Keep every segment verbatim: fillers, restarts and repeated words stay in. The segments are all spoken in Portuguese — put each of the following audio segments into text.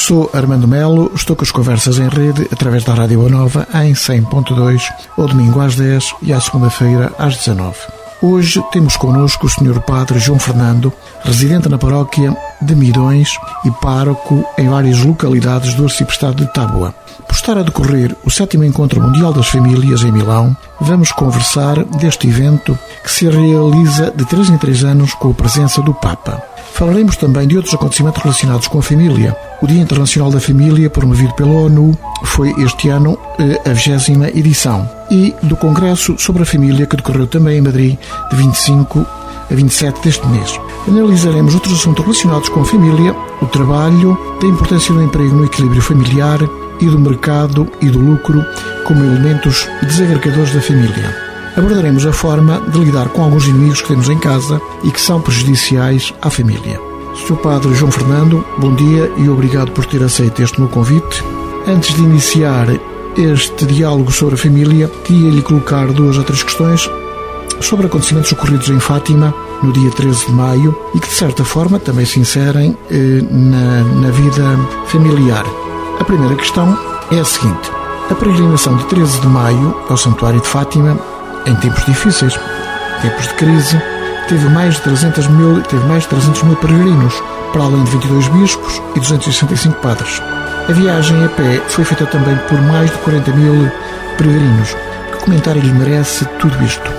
Sou Armando Melo, estou com as conversas em rede através da Rádio Boa Nova em cem ponto dois, ao domingo às dez e à segunda-feira às dezanove. Hoje temos connosco o senhor Padre João Fernando, residente na paróquia de Midões e pároco em várias localidades do arciprestado de Tábua. Por estar a decorrer o sétimo Encontro Mundial das Famílias em Milão, vamos conversar deste evento que se realiza de três em três anos com a presença do Papa. Falaremos também de outros acontecimentos relacionados com a família. O Dia Internacional da Família, promovido pela ONU, foi este ano a vigésima edição. E do Congresso sobre a Família, que decorreu também em Madrid, de vinte e cinco a vinte e sete deste mês. Analisaremos outros assuntos relacionados com a família, o trabalho, da importância do emprego no equilíbrio familiar e do mercado e do lucro como elementos desagregadores da família. Abordaremos a forma de lidar com alguns inimigos que temos em casa e que são prejudiciais à família. senhor Padre João Fernando, bom dia e obrigado por ter aceito este meu convite. Antes de iniciar este diálogo sobre a família, queria-lhe colocar duas ou três questões sobre acontecimentos ocorridos em Fátima no dia treze de maio e que, de certa forma, também se inserem eh, na, na vida familiar. A primeira questão é a seguinte: a peregrinação de treze de maio ao Santuário de Fátima, em tempos difíceis, tempos de crise, teve mais de trezentos mil, teve mais de trezentos mil peregrinos, para além de vinte e dois bispos e duzentos e sessenta e cinco padres. A viagem a pé foi feita também por mais de quarenta mil peregrinos. Que comentário lhe merece tudo isto?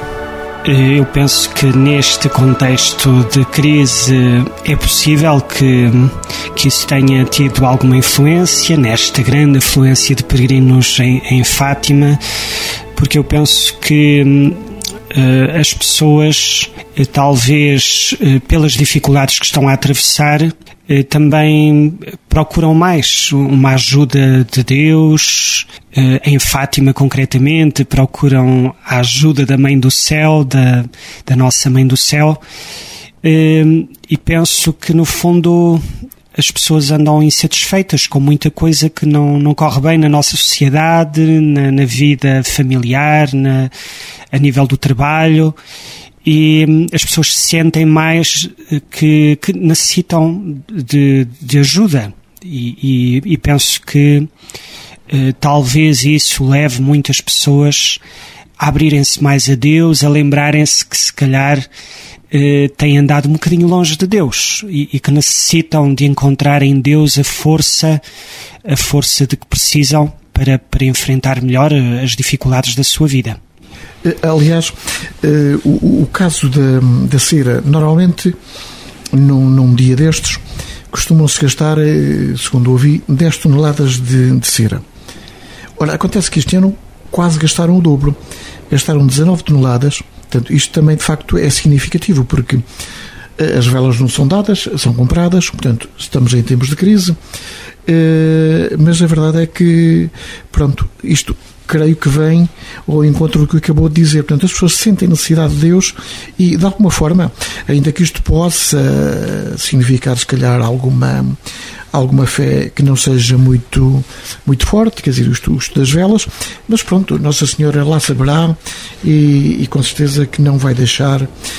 Eu penso que neste contexto de crise é possível que, que isso tenha tido alguma influência, nesta grande afluência de peregrinos em, em Fátima, porque eu penso que uh, as pessoas, uh, talvez uh, pelas dificuldades que estão a atravessar, uh, também procuram mais uma ajuda de Deus, uh, em Fátima concretamente, procuram a ajuda da Mãe do Céu, da, da nossa Mãe do Céu, uh, e penso que no fundo as pessoas andam insatisfeitas com muita coisa que não, não corre bem na nossa sociedade, na, na vida familiar, na, a nível do trabalho, e hum, as pessoas sentem mais que, que necessitam de, de ajuda, e, e, e penso que uh, talvez isso leve muitas pessoas a abrirem-se mais a Deus, a lembrarem-se que se calhar Uh, têm andado um bocadinho longe de Deus e, e que necessitam de encontrar em Deus a força, a força de que precisam para, para enfrentar melhor as dificuldades da sua vida. Aliás, uh, o, o caso da, da cera, normalmente num, num dia destes costumam-se gastar, segundo ouvi, dez toneladas de, de cera. Ora, acontece que este ano quase gastaram o dobro, gastaram dezanove toneladas. Portanto, isto também, de facto, é significativo, porque as velas não são dadas, são compradas, portanto, estamos em tempos de crise, mas a verdade é que, pronto, isto creio que vem ao encontro do que acabou de dizer. Portanto, as pessoas sentem necessidade de Deus e, de alguma forma, ainda que isto possa significar, se calhar, alguma... alguma fé que não seja muito, muito forte, quer dizer, o estudo das velas, mas pronto, Nossa Senhora lá saberá e, e com certeza que não vai deixar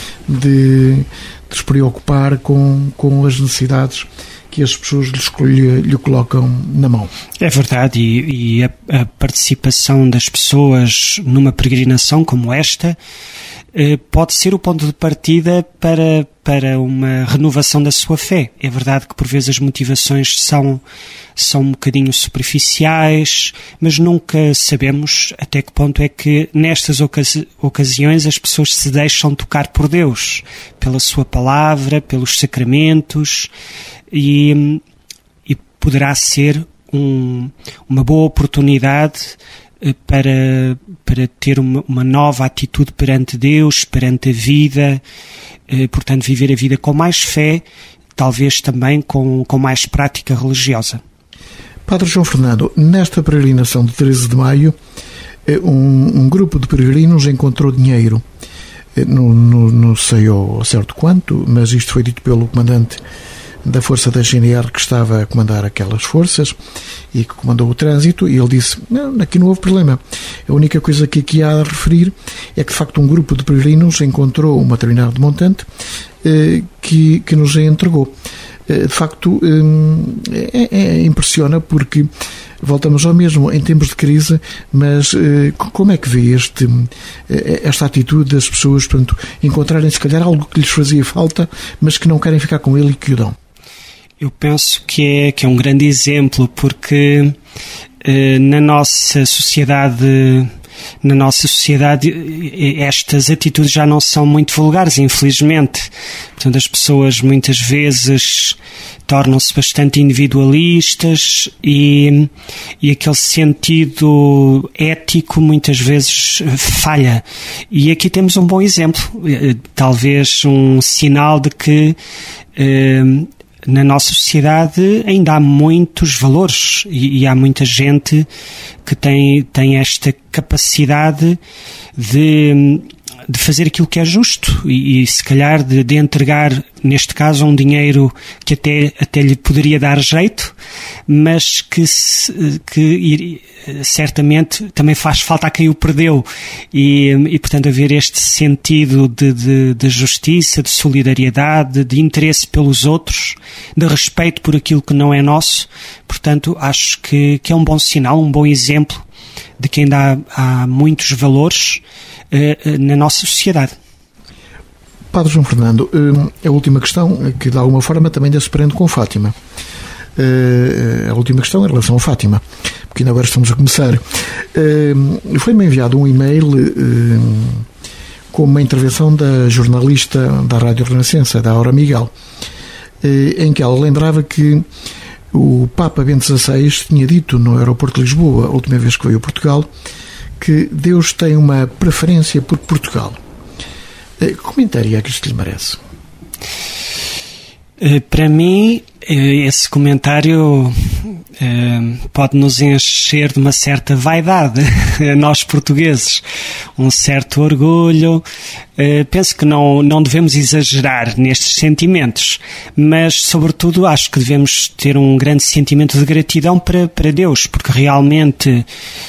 de, de se preocupar com, com as necessidades que as pessoas lhe, lhe colocam na mão. É verdade, e, e a, a participação das pessoas numa peregrinação como esta pode ser o ponto de partida para, para uma renovação da sua fé. É verdade que por vezes as motivações são, são um bocadinho superficiais, mas nunca sabemos até que ponto é que nestas ocasi- ocasiões as pessoas se deixam tocar por Deus, pela sua palavra, pelos sacramentos, e, e poderá ser um, uma boa oportunidade para, para ter uma, uma nova atitude perante Deus, perante a vida, eh, portanto viver a vida com mais fé, talvez também com, com mais prática religiosa. Padre João Fernando, nesta peregrinação de treze de maio, um, um grupo de peregrinos encontrou dinheiro, não, não, não sei ao certo quanto, mas isto foi dito pelo comandante da Força da G N R que estava a comandar aquelas forças e que comandou o trânsito, e ele disse, não, aqui não houve problema. A única coisa que aqui há a referir é que, de facto, um grupo de peregrinos encontrou um determinado montante eh, que, que nos entregou. de facto, é, é, impressiona, porque voltamos ao mesmo em tempos de crise, mas como é que vê este, esta atitude das pessoas, portanto, encontrarem se calhar algo que lhes fazia falta, mas que não querem ficar com ele e que o dão? Eu penso que é, que é um grande exemplo, porque eh, na nossa sociedade, na nossa sociedade estas atitudes já não são muito vulgares, infelizmente. Portanto, as pessoas muitas vezes tornam-se bastante individualistas e, e aquele sentido ético muitas vezes falha. E aqui temos um bom exemplo, talvez um sinal de que eh, na nossa sociedade ainda há muitos valores e, e há muita gente que tem, tem esta capacidade de, de fazer aquilo que é justo e, e se calhar de, de entregar, neste caso, um dinheiro que até, até lhe poderia dar jeito, mas que, se, que certamente também faz falta a quem o perdeu e, e portanto, haver este sentido de, de, de justiça, de solidariedade, de interesse pelos outros, de respeito por aquilo que não é nosso. Portanto, acho que, que é um bom sinal, um bom exemplo de que ainda há, há muitos valores uh, na nossa sociedade. Padre João Fernando, a última questão, que de alguma forma também ainda se prende com Fátima. A última questão em relação a Fátima, porque ainda agora estamos a começar. Foi-me enviado um e-mail com uma intervenção da jornalista da Rádio Renascença, da Aura Miguel, em que ela lembrava que o Papa Bento dezasseis tinha dito no aeroporto de Lisboa, a última vez que veio a Portugal, que Deus tem uma preferência por Portugal. Que comentário é que isto lhe merece? Para mim, esse comentário pode nos encher de uma certa vaidade, a nós portugueses, um certo orgulho. Penso que não, não devemos exagerar nestes sentimentos, mas, sobretudo, acho que devemos ter um grande sentimento de gratidão para, para Deus, porque realmente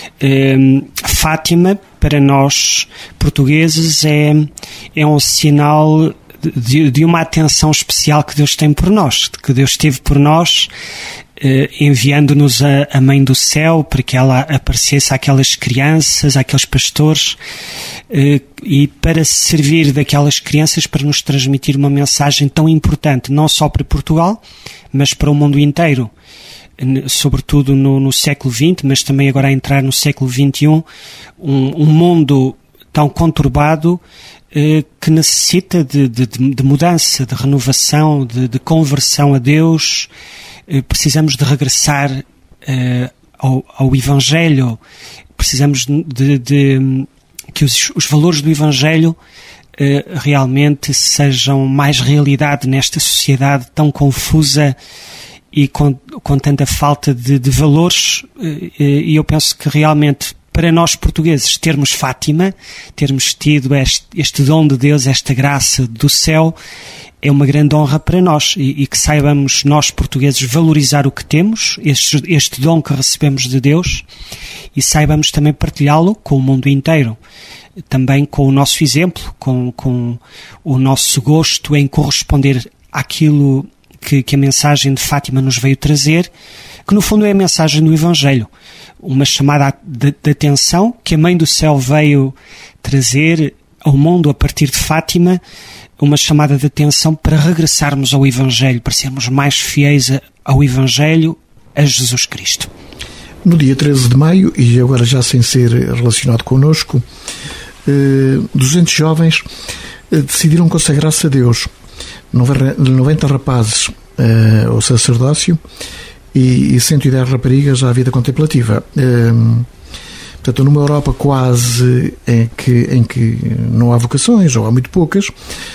Fátima, para nós portugueses, é, é um sinal De, de uma atenção especial que Deus tem por nós, de que Deus teve por nós, eh, enviando-nos a, a Mãe do Céu para que ela aparecesse àquelas crianças, àqueles pastores, eh, e para servir daquelas crianças para nos transmitir uma mensagem tão importante, não só para Portugal, mas para o mundo inteiro, sobretudo no, no século vinte, mas também agora a entrar no século vinte e um, um, um mundo tão conturbado, que necessita de, de, de mudança, de renovação, de, de conversão a Deus. Precisamos de regressar uh, ao, ao Evangelho, precisamos de, de que os, os valores do Evangelho uh, realmente sejam mais realidade nesta sociedade tão confusa e com, com tanta falta de, de valores, uh, e eu penso que realmente para nós portugueses termos Fátima, termos tido este, este dom de Deus, esta graça do céu, é uma grande honra para nós e, e que saibamos nós portugueses valorizar o que temos, este, este dom que recebemos de Deus, e saibamos também partilhá-lo com o mundo inteiro, também com o nosso exemplo, com, com o nosso gosto em corresponder àquilo que, que a mensagem de Fátima nos veio trazer, que no fundo é a mensagem do Evangelho. Uma chamada de, de atenção que a Mãe do Céu veio trazer ao mundo a partir de Fátima, uma chamada de atenção para regressarmos ao Evangelho, para sermos mais fiéis ao Evangelho, a Jesus Cristo. No dia treze de maio, e agora já sem ser relacionado connosco, duzentos jovens decidiram consagrar-se a Deus, noventa rapazes ao sacerdócio e cento e dez raparigas à vida contemplativa. Portanto, numa Europa quase em que, em que não há vocações, ou há muito poucas,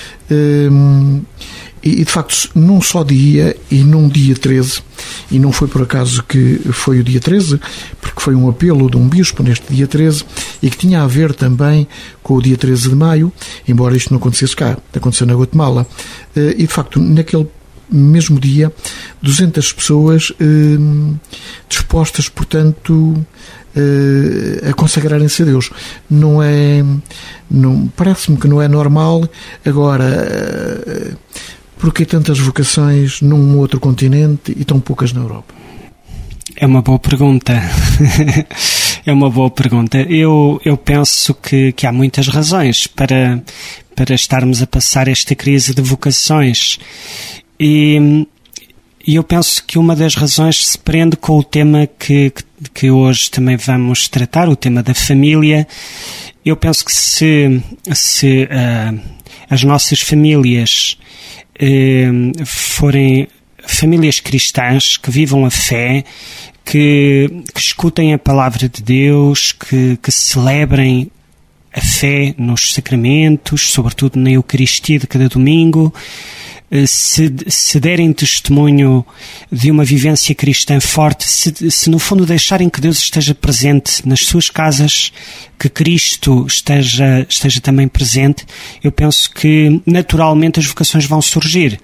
e de facto num só dia e num dia treze, e não foi por acaso que foi o dia treze, porque foi um apelo de um bispo neste dia treze, e que tinha a ver também com o dia treze de maio, embora isto não acontecesse cá, aconteceu na Guatemala, e de facto naquele mesmo dia, duzentas pessoas eh, dispostas, portanto, eh, a consagrarem-se a Deus. Não é, não, parece-me que não é normal. Agora, eh, Por que tantas vocações num outro continente e tão poucas na Europa? É uma boa pergunta. É uma boa pergunta. Eu, eu penso que, que há muitas razões para, para estarmos a passar esta crise de vocações. E, e eu penso que uma das razões se prende com o tema que, que, que hoje também vamos tratar, o tema da família. Eu penso que se, se uh, as nossas famílias uh, forem famílias cristãs que vivam a fé, que, que escutem a palavra de Deus, que, que celebrem a fé nos sacramentos, sobretudo na Eucaristia de cada domingo, se, se derem testemunho de uma vivência cristã forte, se, se no fundo deixarem que Deus esteja presente nas suas casas, que Cristo esteja, esteja também presente, eu penso que naturalmente as vocações vão surgir.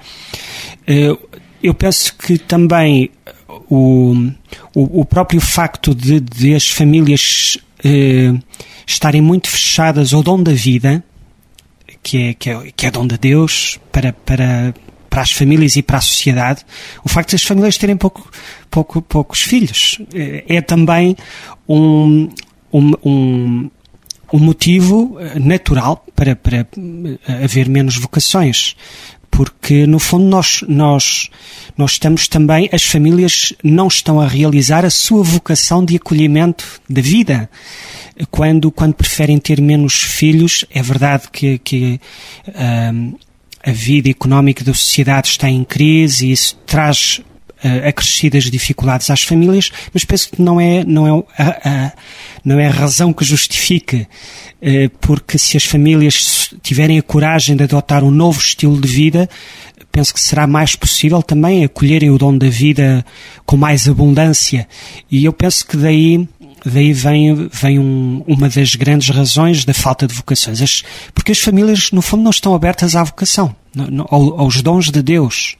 Eu penso que também o, o, o próprio facto de, de as famílias eh, estarem muito fechadas ao dom da vida, que é, que é, que é dom de Deus para, para, para as famílias e para a sociedade, o facto de as famílias terem pouco, pouco, poucos filhos é, é também um, um, um, um motivo natural para, para haver menos vocações. Porque, no fundo, nós, nós, nós estamos também, as famílias não estão a realizar a sua vocação de acolhimento da vida. Quando, quando preferem ter menos filhos, é verdade que, que um, a vida económica da sociedade está em crise e isso traz uh, acrescidas dificuldades às famílias, mas penso que não é, não é, a, a, não é a razão que justifique. Porque se as famílias tiverem a coragem de adotar um novo estilo de vida, penso que será mais possível também acolherem o dom da vida com mais abundância. E eu penso que daí, daí vem, vem um, uma das grandes razões da falta de vocações. As, porque as famílias, no fundo, não estão abertas à vocação, aos dons de Deus.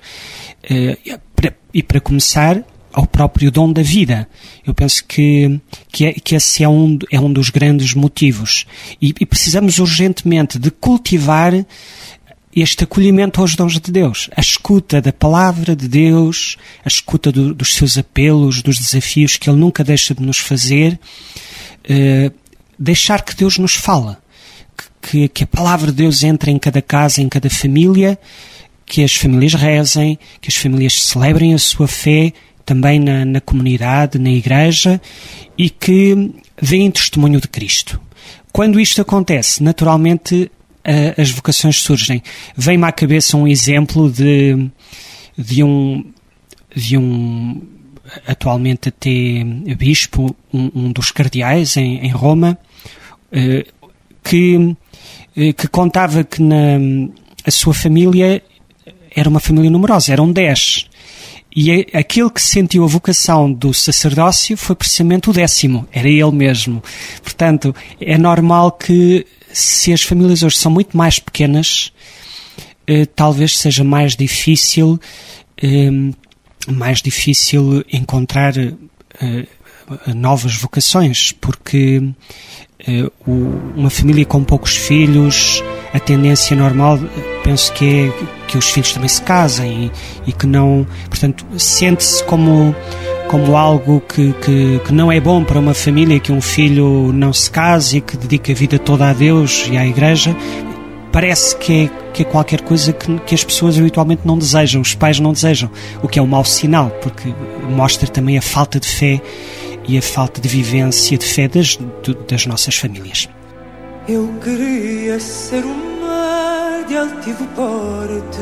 E para começar, ao próprio dom da vida. Eu penso que, que, é, que esse é um, é um dos grandes motivos. E, e precisamos urgentemente de cultivar este acolhimento aos dons de Deus. A escuta da palavra de Deus, a escuta do, dos seus apelos, dos desafios que Ele nunca deixa de nos fazer. Uh, deixar que Deus nos fala. Que, que a palavra de Deus entre em cada casa, em cada família, que as famílias rezem, que as famílias celebrem a sua fé, também na, na comunidade, na igreja, e que deem testemunho de Cristo. Quando isto acontece, naturalmente uh, as vocações surgem. Vem-me à cabeça um exemplo de, de, um, de um, atualmente até bispo, um, um dos cardeais em, em Roma, uh, que, uh, que contava que na, a sua família era uma família numerosa, eram dez. E aquele que sentiu a vocação do sacerdócio foi precisamente o décimo, era ele mesmo. Portanto, é normal que, se as famílias hoje são muito mais pequenas, eh, talvez seja mais difícil, eh, mais difícil encontrar eh, novas vocações, porque eh, o, uma família com poucos filhos, a tendência normal, penso que é que os filhos também se casem e, e que não, portanto, sente-se como, como algo que, que, que não é bom para uma família, que um filho não se case e que dedique a vida toda a Deus e à Igreja. Parece que é, que é qualquer coisa que, que as pessoas habitualmente não desejam, os pais não desejam, o que é um mau sinal, porque mostra também a falta de fé e a falta de vivência de fé das, das nossas famílias. Eu queria ser um mar de altivo porte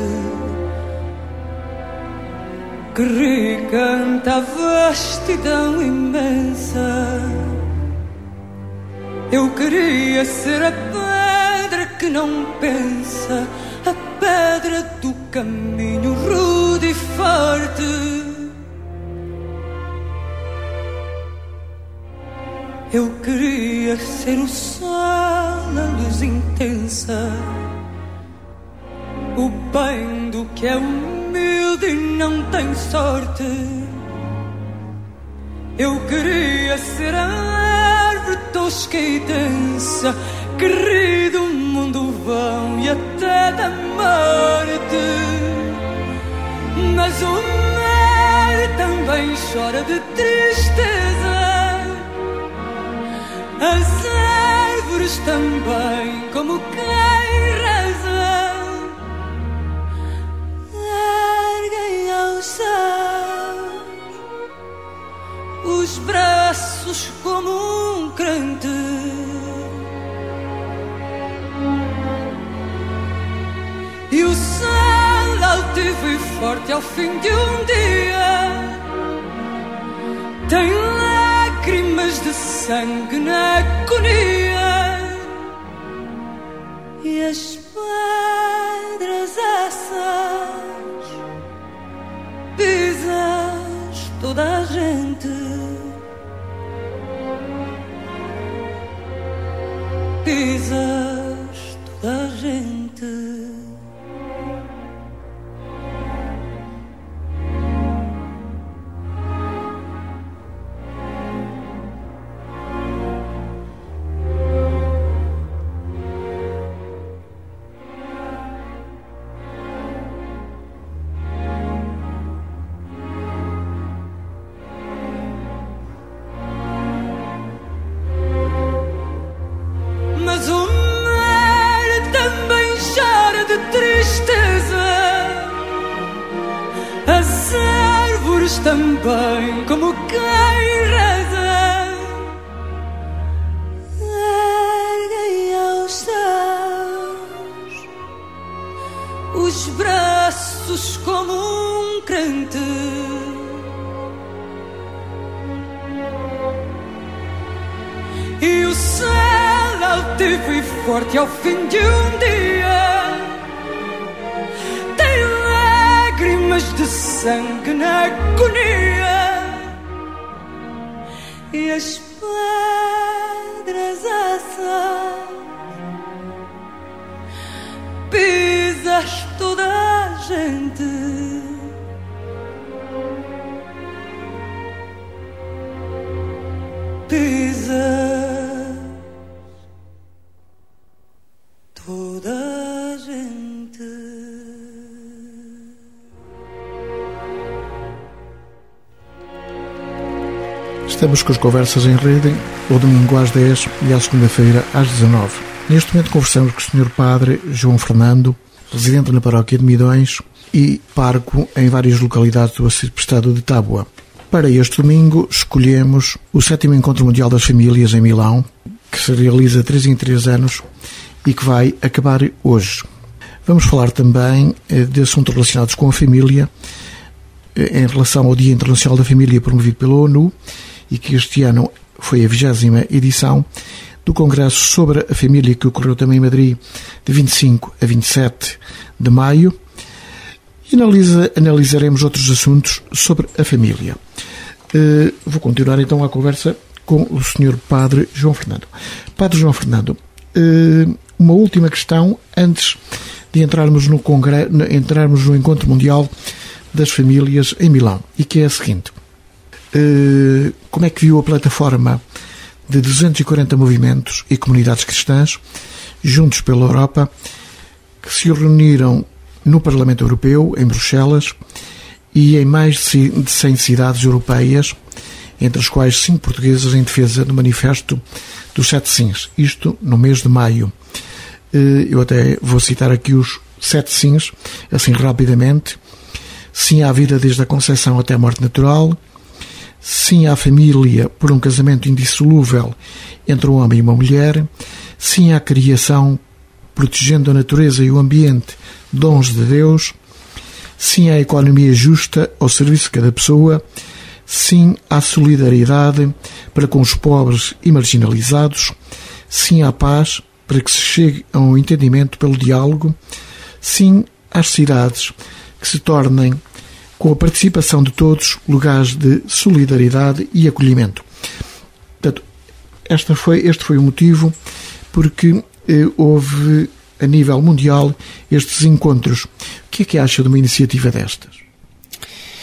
que recanta a vastidão imensa. Eu queria ser a pedra que não pensa, a pedra do caminho rude e forte. Eu queria ser o sol, a luz intensa, o bem do que é humilde e não tem sorte. Eu queria ser a árvore tosca e densa que ri do mundo vão e até da morte. Mas o mar também chora de tristeza, as árvores também, como quem reza. Erguem aos céus os braços como um crente, e o céu altivo e forte ao fim de um dia tem lágrimas de sangue na agonia, e as pedras essas pisas toda a gente, pisas toda a gente. Mas o mar também chora de tristeza, as árvores também, como quem reza. Erguem aos céus os braços como um crente, e o céu altivo e forte ao fim de um dia tem lágrimas de sangue na agonia, e as pedras essas pisas toda a gente, pisas toda a gente. Estamos com as conversas em rede, ao domingo às dez e à segunda-feira às dezanove. Neste momento conversamos com o senhor Padre João Fernando, residente na paróquia de Midões e pároco em várias localidades do arciprestado de Tábua. Para este domingo escolhemos o sétimo Encontro Mundial das Famílias em Milão, que se realiza de três em três anos e que vai acabar hoje. Vamos falar também de assuntos relacionados com a família, em relação ao Dia Internacional da Família promovido pela ONU, e que este ano foi a vigésima edição do Congresso sobre a Família, que ocorreu também em Madrid de vinte e cinco a vinte e sete de maio, e analisa, analisaremos outros assuntos sobre a família. Uh, vou continuar então a conversa com o senhor Padre João Fernando. Padre João Fernando, uh, uma última questão antes de entrarmos no, congre... entrarmos no Encontro Mundial das Famílias em Milão, e que é a seguinte: uh, como é que viu a plataforma de duzentos e quarenta movimentos e comunidades cristãs juntos pela Europa, que se reuniram no Parlamento Europeu, em Bruxelas, e em mais de cem cidades europeias, entre as quais cinco portuguesas, em defesa do manifesto dos sete sims, isto no mês de maio. Eu até vou citar aqui os sete sims, assim rapidamente: sim à vida desde a concepção até a morte natural, sim à família por um casamento indissolúvel entre um homem e uma mulher, sim à criação protegendo a natureza e o ambiente, dons de Deus, sim à economia justa ao serviço de cada pessoa, sim à solidariedade para com os pobres e marginalizados, sim à paz para que se chegue a um entendimento pelo diálogo, sim às cidades que se tornem, com a participação de todos, lugares de solidariedade e acolhimento. Portanto, esta foi, este foi o motivo porque eh, houve, a nível mundial, estes encontros. O que é que acha de uma iniciativa destas?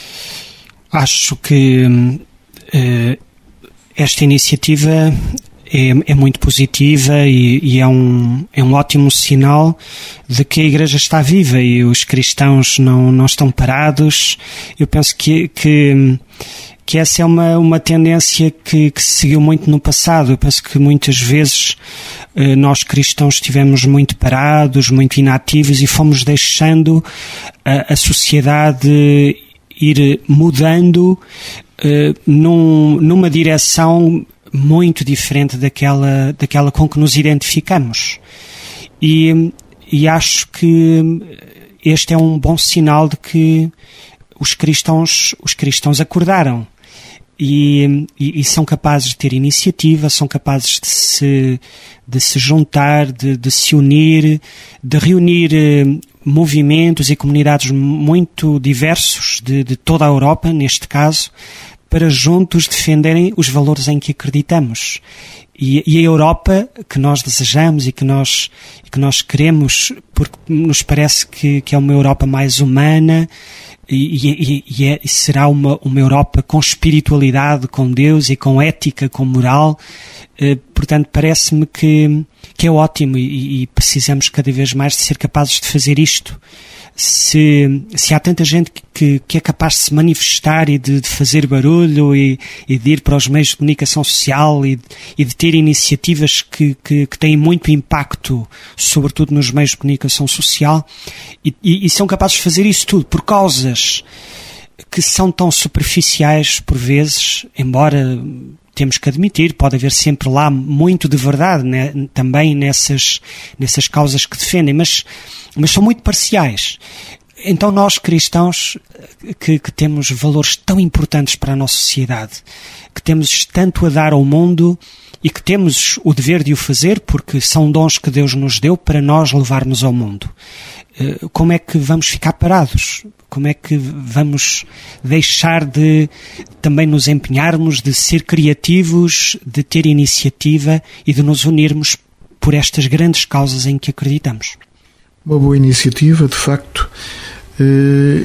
Acho que uh, esta iniciativa é, é muito positiva e, e é, um, é um ótimo sinal de que a Igreja está viva e os cristãos não, não estão parados. Eu penso que, que, que essa é uma, uma tendência que, que se seguiu muito no passado. Eu penso que muitas vezes eh, nós cristãos estivemos muito parados, muito inativos e fomos deixando a, a sociedade ir mudando uh, num, numa direção muito diferente daquela, daquela com que nos identificamos. E, e acho que este é um bom sinal de que os cristãos, os cristãos acordaram e, e, e são capazes de ter iniciativa, são capazes de se, de se juntar, de, de se unir, de reunir uh, movimentos e comunidades muito diversos de, de toda a Europa, neste caso, para juntos defenderem os valores em que acreditamos. E, e a Europa que nós desejamos e que nós, que nós queremos, porque nos parece que, que é uma Europa mais humana e, e, e, é, e será uma, uma Europa com espiritualidade, com Deus e com ética, com moral. Eh, portanto, parece-me que, que é ótimo e, e precisamos cada vez mais de ser capazes de fazer isto. Se, se há tanta gente que, que é capaz de se manifestar e de, de fazer barulho e, e de ir para os meios de comunicação social e, e de ter iniciativas que, que, que têm muito impacto, sobretudo nos meios de comunicação social, e, e, e são capazes de fazer isso tudo por causas que são tão superficiais por vezes, embora temos que admitir, pode haver sempre lá muito de verdade, né, também nessas, nessas causas que defendem, mas, mas são muito parciais. Então nós cristãos que, que temos valores tão importantes para a nossa sociedade, que temos tanto a dar ao mundo e que temos o dever de o fazer porque são dons que Deus nos deu para nós levarmos ao mundo. Como é que vamos ficar parados? Como é que vamos deixar de também nos empenharmos, de ser criativos, de ter iniciativa e de nos unirmos por estas grandes causas em que acreditamos? Uma boa iniciativa, de facto, eh,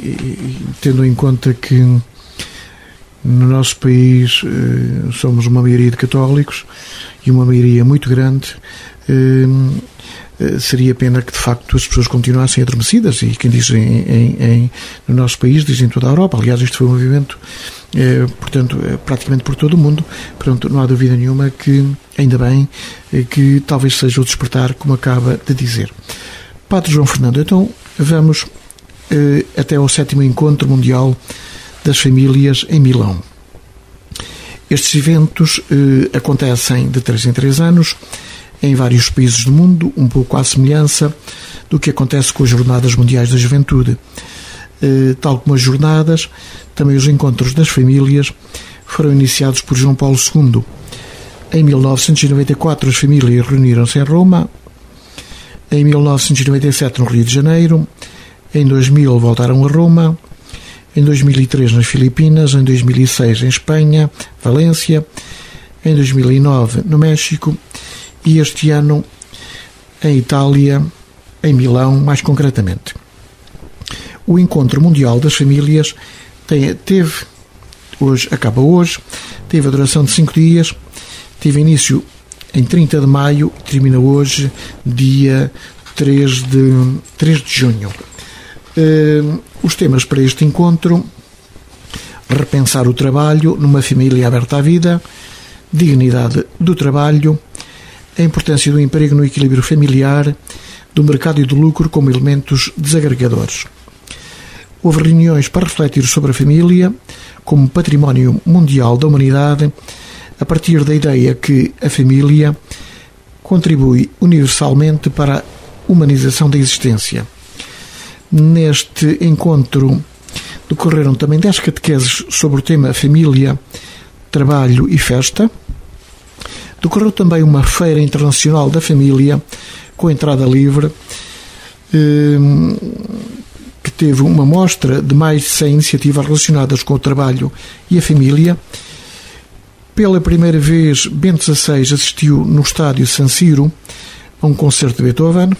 tendo em conta que no nosso país eh, somos uma maioria de católicos e uma maioria muito grande, eh, seria pena que de facto as pessoas continuassem adormecidas, e quem diz em, em, em, no nosso país diz em toda a Europa. Aliás, isto foi um movimento eh, portanto, eh, praticamente por todo o mundo. Portanto, não há dúvida nenhuma que, ainda bem, eh, que talvez seja o despertar, como acaba de dizer. Padre João Fernando, então vamos eh, até ao sétimo Encontro Mundial das Famílias em Milão. Estes eventos eh, acontecem de três em três anos em vários países do mundo, um pouco à semelhança do que acontece com as Jornadas Mundiais da Juventude. Eh, tal como as jornadas, também os Encontros das Famílias foram iniciados por João Paulo segundo. Em mil novecentos e noventa e quatro, as famílias reuniram-se em Roma. Em mil novecentos e noventa e sete, no Rio de Janeiro. Em dois mil, voltaram a Roma. Em dois mil e três, nas Filipinas. Em dois mil e seis, em Espanha, Valência. Em dois mil e nove, no México. E este ano em Itália, em Milão, mais concretamente. O Encontro Mundial das Famílias tem, teve, hoje, acaba hoje, teve a duração de cinco dias, teve início em trinta de maio e termina hoje, dia três de junho. Uh, os temas para este encontro: repensar o trabalho numa família aberta à vida, dignidade do trabalho, a importância do emprego no equilíbrio familiar, do mercado e do lucro como elementos desagregadores. Houve reuniões para refletir sobre a família como património mundial da humanidade, a partir da ideia que a família contribui universalmente para a humanização da existência. Neste encontro decorreram também dez catequeses sobre o tema família, trabalho e festa. Decorreu também uma feira internacional da família com entrada livre, que teve uma mostra de mais de cem iniciativas relacionadas com o trabalho e a família. Pela primeira vez, Bento dezasseis assistiu no estádio San Siro a um concerto de Beethoven.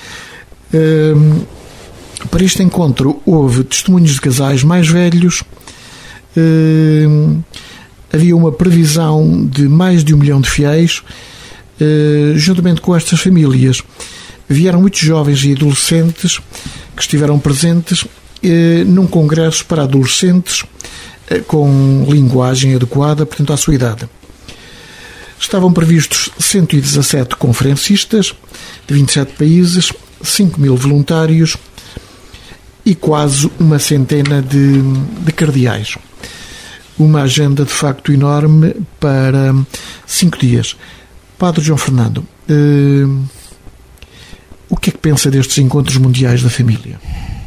Para este encontro houve testemunhos de casais mais velhos, havia uma previsão de mais de um milhão de fiéis. Juntamente com estas famílias vieram muitos jovens e adolescentes que estiveram presentes num congresso para adolescentes com linguagem adequada, portanto, à sua idade. Estavam previstos cento e dezassete conferencistas de vinte e sete países, cinco mil voluntários e quase uma centena de, de cardeais. Uma agenda de facto enorme para cinco dias. Padre João Fernando, uh, o que é que pensa destes encontros mundiais da família?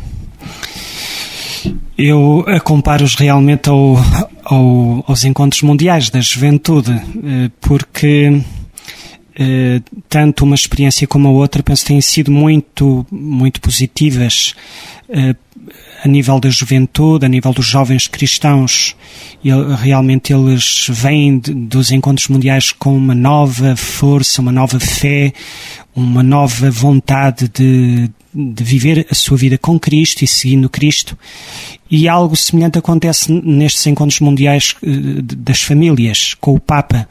Eu comparo-os realmente ao, ao, aos encontros mundiais da juventude, porque tanto uma experiência como a outra, penso, têm sido muito, muito positivas a nível da juventude, a nível dos jovens cristãos. Ele, realmente eles vêm de, dos encontros mundiais com uma nova força, uma nova fé, uma nova vontade de, de viver a sua vida com Cristo e seguindo Cristo. E algo semelhante acontece nestes encontros mundiais das famílias, com o Papa,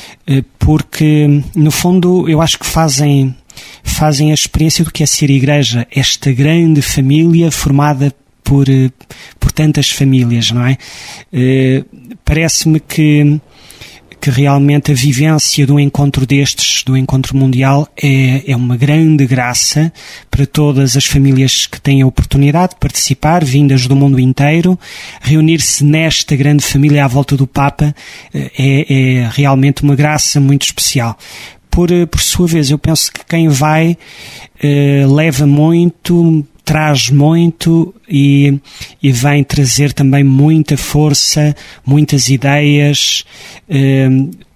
porque, no fundo, eu acho que fazem, fazem a experiência do que é ser igreja, esta grande família formada por, por tantas famílias, não é? Parece-me que que realmente a vivência de um encontro destes, do encontro mundial, é, é uma grande graça para todas as famílias que têm a oportunidade de participar, vindas do mundo inteiro. Reunir-se nesta grande família à volta do Papa é, é realmente uma graça muito especial. Por, por sua vez, eu penso que quem vai eh, leva muito, traz muito e, e vem trazer também muita força, muitas ideias, eh,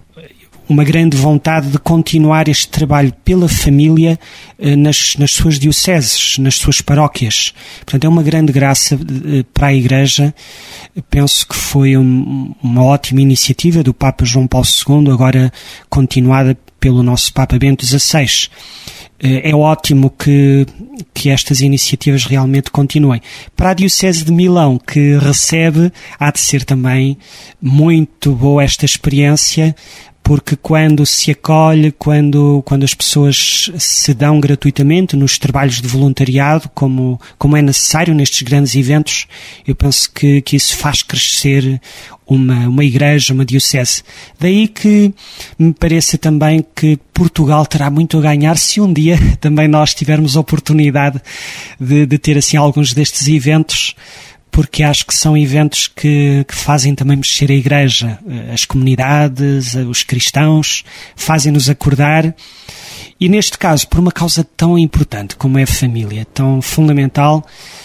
uma grande vontade de continuar este trabalho pela família eh, nas, nas suas dioceses, nas suas paróquias. Portanto, é uma grande graça eh, para a Igreja. Penso que foi um, uma ótima iniciativa do Papa João Paulo segundo, agora continuada pelo nosso Papa Bento dezasseis. É ótimo que, que estas iniciativas realmente continuem. Para a Diocese de Milão, que recebe, há de ser também muito boa esta experiência, porque quando se acolhe, quando, quando as pessoas se dão gratuitamente nos trabalhos de voluntariado, como, como é necessário nestes grandes eventos, eu penso que, que isso faz crescer uma, uma igreja, uma diocese. Daí que me parece também que Portugal terá muito a ganhar se um dia também nós tivermos a oportunidade de, de ter assim alguns destes eventos, porque acho que são eventos que, que fazem também mexer a Igreja, as comunidades, os cristãos, fazem-nos acordar. E neste caso, por uma causa tão importante como é a família, tão fundamental,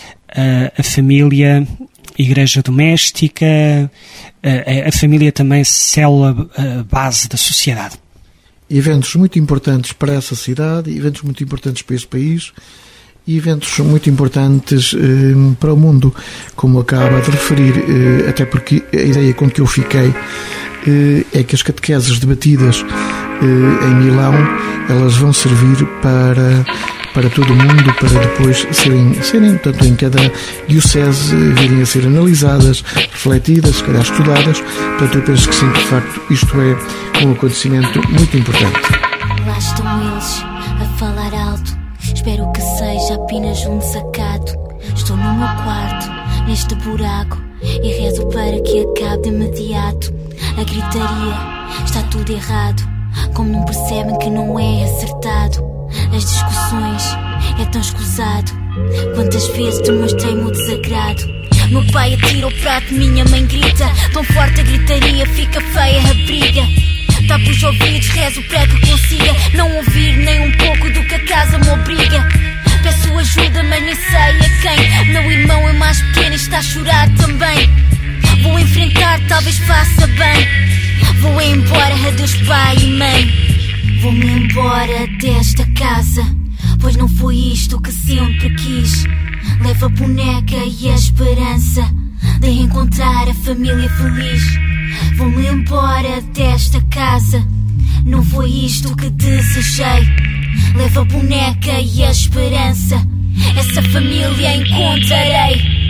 a, a família, Igreja doméstica, a, a família também célula a base da sociedade. Eventos muito importantes para essa cidade, eventos muito importantes para este país, e eventos muito importantes eh, para o mundo, como acaba de referir, eh, até porque a ideia com que eu fiquei eh, é que as catequeses debatidas eh, em Milão, elas vão servir para, para todo o mundo, para depois serem, serem, tanto em cada diocese, virem a ser analisadas, refletidas, se calhar estudadas. Portanto, eu penso que sim, de facto, isto é um acontecimento muito importante. Lá estão eles, a falar alto. Espero que seja apenas um desacato. Estou no meu quarto, neste buraco, e rezo para que acabe de imediato. A gritaria, está tudo errado. Como não percebem que não é acertado. As discussões, é tão escusado. Quantas vezes demonstrei-me o desagrado. Meu pai atira o prato, minha mãe grita. Tão forte a gritaria, fica feia a briga. Tapo os ouvidos, rezo para que consiga não ouvir nem um pouco do que a casa me obriga. Peço ajuda, mas nem sei a quem. Meu irmão é mais pequeno e está a chorar também. Vou enfrentar, talvez faça bem. Vou embora, adeus pai e mãe. Vou-me embora desta casa, pois não foi isto que sempre quis. Levo a boneca e a esperança de encontrar a família feliz. Vou-me embora desta casa, não foi isto que desejei. Levo a boneca e a esperança, essa família encontrarei.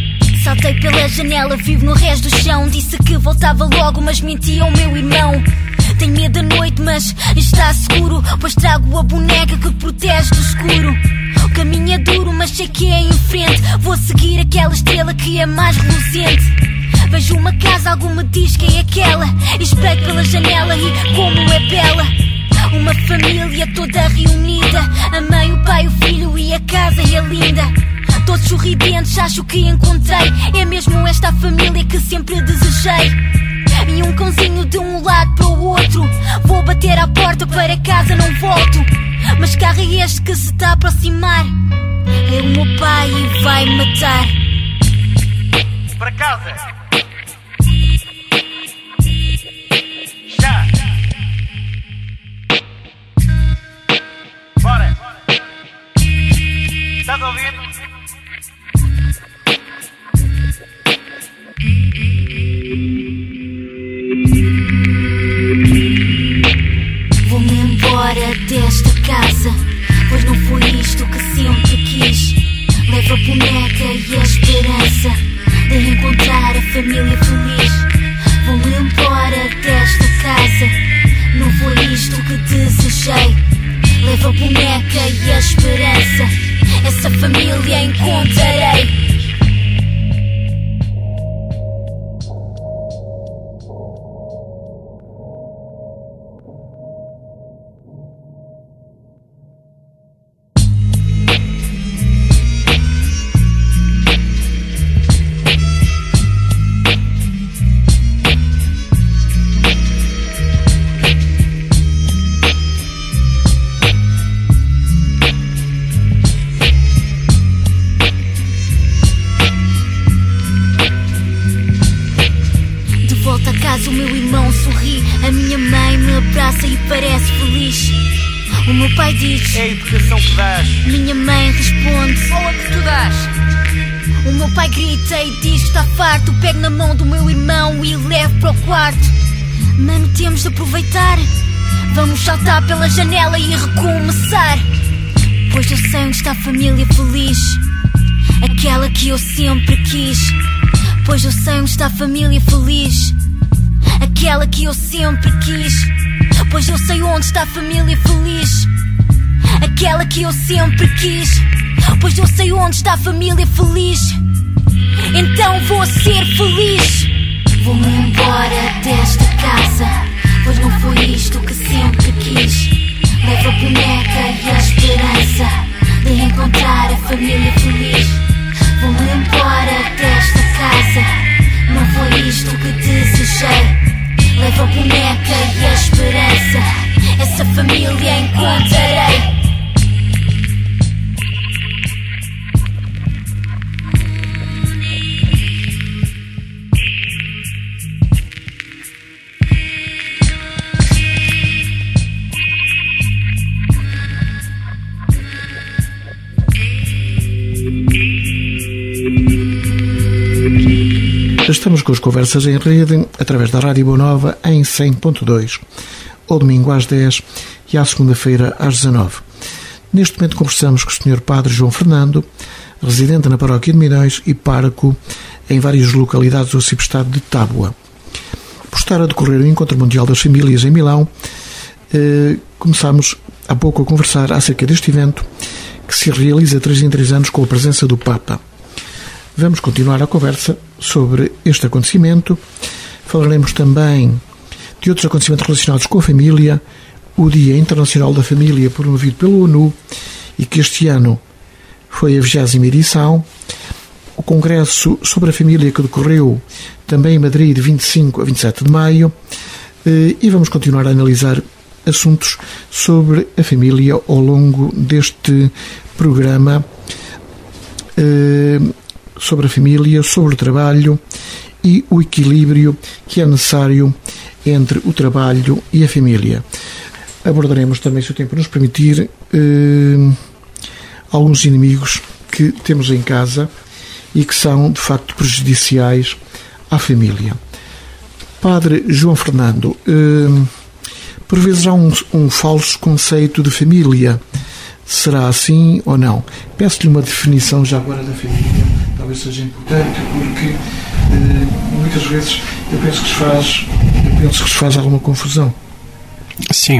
Saltei pela janela, vivo no resto do chão. Disse que voltava logo, mas mentia o meu irmão. Tenho medo da noite, mas está seguro, pois trago a boneca que protege do escuro. O caminho é duro, mas sei que é em frente. Vou seguir aquela estrela que é mais reluzente. Vejo uma casa, algo me diz que é aquela. Espreito pela janela e como é bela. Uma família toda reunida, a mãe, o pai, o filho e a casa é linda. Todos sorridentes, acho que encontrei. É mesmo esta a família que sempre desejei. E um cãozinho de um lado para o outro. Vou bater à porta, para casa não volto. Mas carro é este que se está a aproximar. É o meu pai e vai me matar. Para casa. Já. Bora. Estás ouvindo? Vou-me embora desta casa, pois não foi isto que sempre quis. Levo a boneca e a esperança de encontrar a família feliz. Vou-me embora desta casa, não foi isto que desejei. Levo a boneca e a esperança, essa família encontrarei. O meu irmão sorri, a minha mãe me abraça e parece feliz. O meu pai diz: é a educação que dás. Minha mãe responde: ou a que tu dás. O meu pai grita e diz que está farto. Pego na mão do meu irmão e levo para o quarto. Mano, temos de aproveitar. Vamos saltar pela janela e recomeçar. Pois eu sei onde está a família feliz, aquela que eu sempre quis. Pois eu sei onde está a família feliz, aquela que eu sempre quis. Pois eu sei onde está a família feliz, aquela que eu sempre quis. Pois eu sei onde está a família feliz, então vou ser feliz. Vou-me embora desta casa, pois não foi isto que sempre quis. Levo a boneca e a esperança de encontrar a família feliz. Vou-me embora desta casa, não foi isto que desejei. Levo a boneca e a esperança, essa família encontrarei. Estamos com as conversas em rede através da Rádio Boa Nova em cem ponto dois, ao domingo às dez e à segunda-feira às dezanove. Neste momento conversamos com o senhor Padre João Fernando, residente na paróquia de Milhões e pároco em várias localidades do arciprestado de Tábua. Por estar a decorrer o Encontro Mundial das Famílias em Milão, eh, começámos há pouco a conversar acerca deste evento que se realiza três em três anos com a presença do Papa. Vamos continuar a conversa sobre este acontecimento. Falaremos também de outros acontecimentos relacionados com a família, o Dia Internacional da Família, promovido pela ONU, e que este ano foi a vigésima edição, o Congresso sobre a Família que decorreu também em Madrid de vinte e cinco a vinte e sete de maio, e vamos continuar a analisar assuntos sobre a família ao longo deste programa, sobre a família, sobre o trabalho e o equilíbrio que é necessário entre o trabalho e a família. Abordaremos também, se o tempo nos permitir, eh, alguns inimigos que temos em casa e que são, de facto, prejudiciais à família. Padre João Fernando, eh, por vezes há um, um falso conceito de família. Será assim ou não? Peço-lhe uma definição já agora da família, talvez seja importante, porque uh, muitas vezes eu penso que se faz, eu penso que se faz alguma confusão. Sim.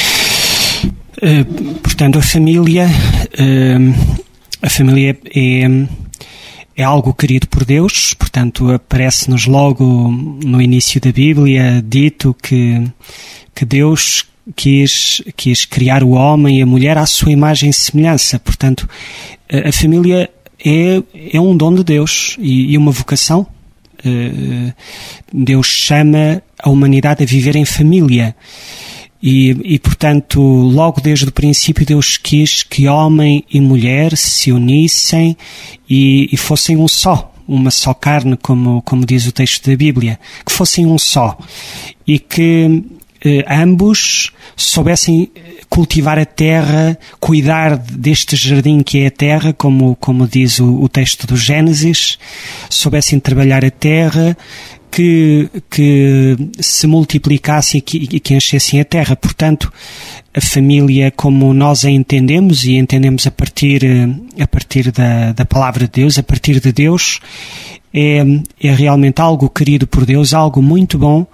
Uh, portanto, a família, uh, a família é, é algo querido por Deus, portanto, aparece-nos logo no início da Bíblia dito que, que Deus quis, quis criar o homem e a mulher à sua imagem e semelhança. Portanto, a, a família é, é um dom de Deus e, e uma vocação. Uh, Deus chama a humanidade a viver em família. E, e, portanto, logo desde o princípio Deus quis que homem e mulher se unissem e, e fossem um só, uma só carne, como, como diz o texto da Bíblia, que fossem um só e que eh, ambos soubessem cultivar a terra, cuidar deste jardim que é a terra, como, como diz o, o texto do Gênesis, soubessem trabalhar a terra, Que, que se multiplicassem e que, que enchessem a terra. Portanto, a família, como nós a entendemos, e entendemos a partir, a partir da, da palavra de Deus, a partir de Deus, é, é realmente algo querido por Deus, algo muito bom,